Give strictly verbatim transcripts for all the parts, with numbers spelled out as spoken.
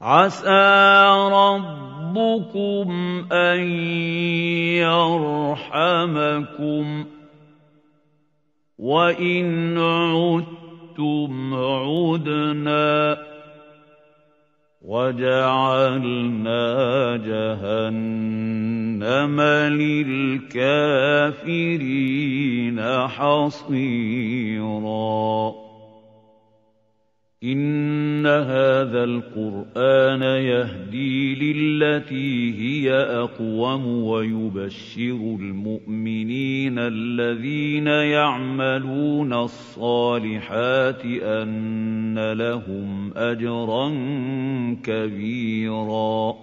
عَسَىٰ رَبُّكُمْ أَن يَرْحَمَكُمْ ۚ وَإِنْ عُدتُّمْ عُدْنَا ۘ وَجَعَلْنَا جَهَنَّمَ لِلْكَافِرِينَ حَصِيرًا إِنَّ هَٰذَا الْقُرْآنَ يَهْدِي لِلَّتِي هِيَ أَقْوَمُ وَيُبَشِّرُ الْمُؤْمِنِينَ الَّذِينَ يَعْمَلُونَ الصَّالِحَاتِ أَنَّ لَهُمْ أَجْرًا كَبِيرًا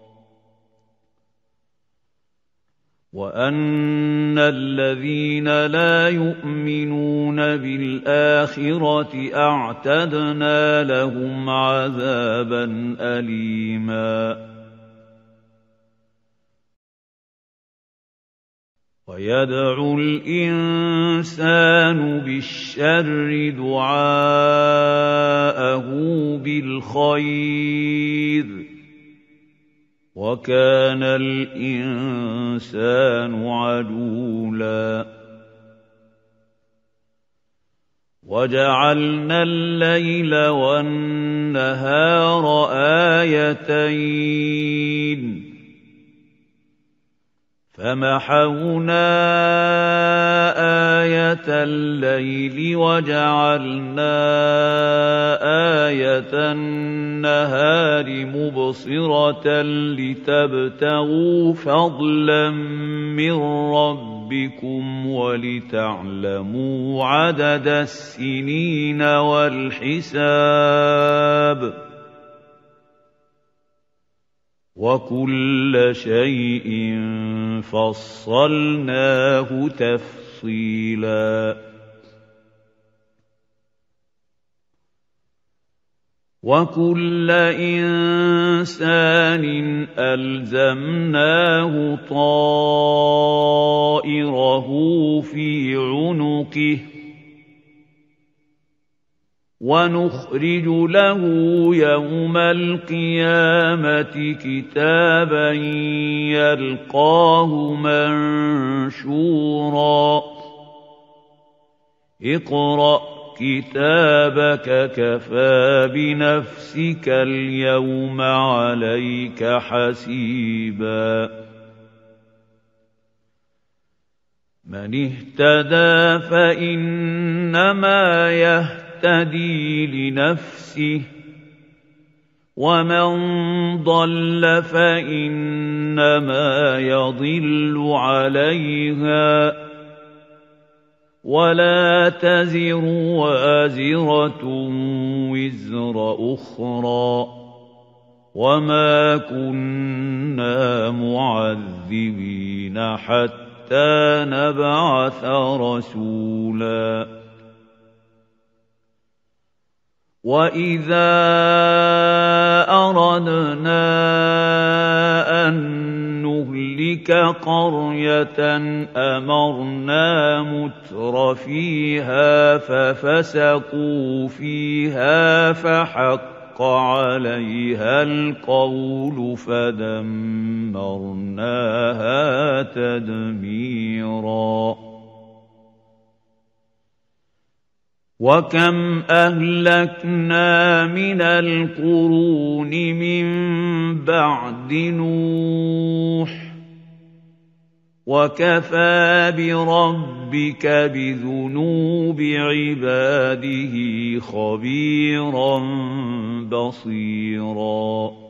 وَأَنَّ الَّذِينَ لَا يُؤْمِنُونَ بِالْآخِرَةِ أَعْتَدْنَا لَهُمْ عَذَابًا أَلِيمًا وَيَدْعُ الْإِنسَانُ بِالشَّرِّ دُعَاءَهُ بِالْخَيْرِ ۖ وَكَانَ الْإِنسَانُ عَجُولًا وَجَعَلْنَا اللَّيْلَ وَالنَّهَارَ آيَتَيْنِ فَمَحَوْنَا آيَةَ اللَّيْلِ وَجَعَلْنَا آيَةَ النَّهَارِ مُبْصِرَةً لِتَبْتَغُوا فَضْلًا مِّن رَّبِّكُمْ وَلِتَعْلَمُوا عَدَدَ السِّنِينَ وَالْحِسَابَ ۚ وَكُلَّ شَيْءٍ فَصَّلْنَاهُ تَفْصِيلًا وَكُلَّ إِنسَانٍ أَلْزَمْنَاهُ طَائِرَهُ فِي عُنُقِهِ ۖ وَنُخْرِجُ لَهُ يَوْمَ الْقِيَامَةِ كِتَابًا يَلْقَاهُ مَنشُورًا اقْرَأْ كِتَابَكَ كَفَىٰ بِنَفْسِكَ الْيَوْمَ عَلَيْكَ حَسِيبًا مَّنِ اهْتَدَىٰ فَإِنَّمَا يَهْتَدِي لِنَفْسِهِ ۖ وَمَن ضَلَّ فَإِنَّمَا يَضِلُّ عَلَيْهَا ۚ وَلَا تَزِرُ وَازِرَةٌ وِزْرَ أُخْرَىٰ ۗ وَمَا كُنَّا مُعَذِّبِينَ حَتَّىٰ نَبْعَثَ رَسُولًا وَإِذَا أَرَدْنَا أَن نُّهْلِكَ قَرْيَةً أَمَرْنَا مُتْرَفِيهَا فَفَسَقُوا فِيهَا فَحَقَّ عَلَيْهَا الْقَوْلُ فَدَمَّرْنَاهَا تَدْمِيرًا وَكَمْ أَهْلَكْنَا مِنَ الْقُرُونِ مِن بَعْدِ نُوحٍ ۗ وَكَفَىٰ بِرَبِّكَ بِذُنُوبِ عِبَادِهِ خَبِيرًا بَصِيرًا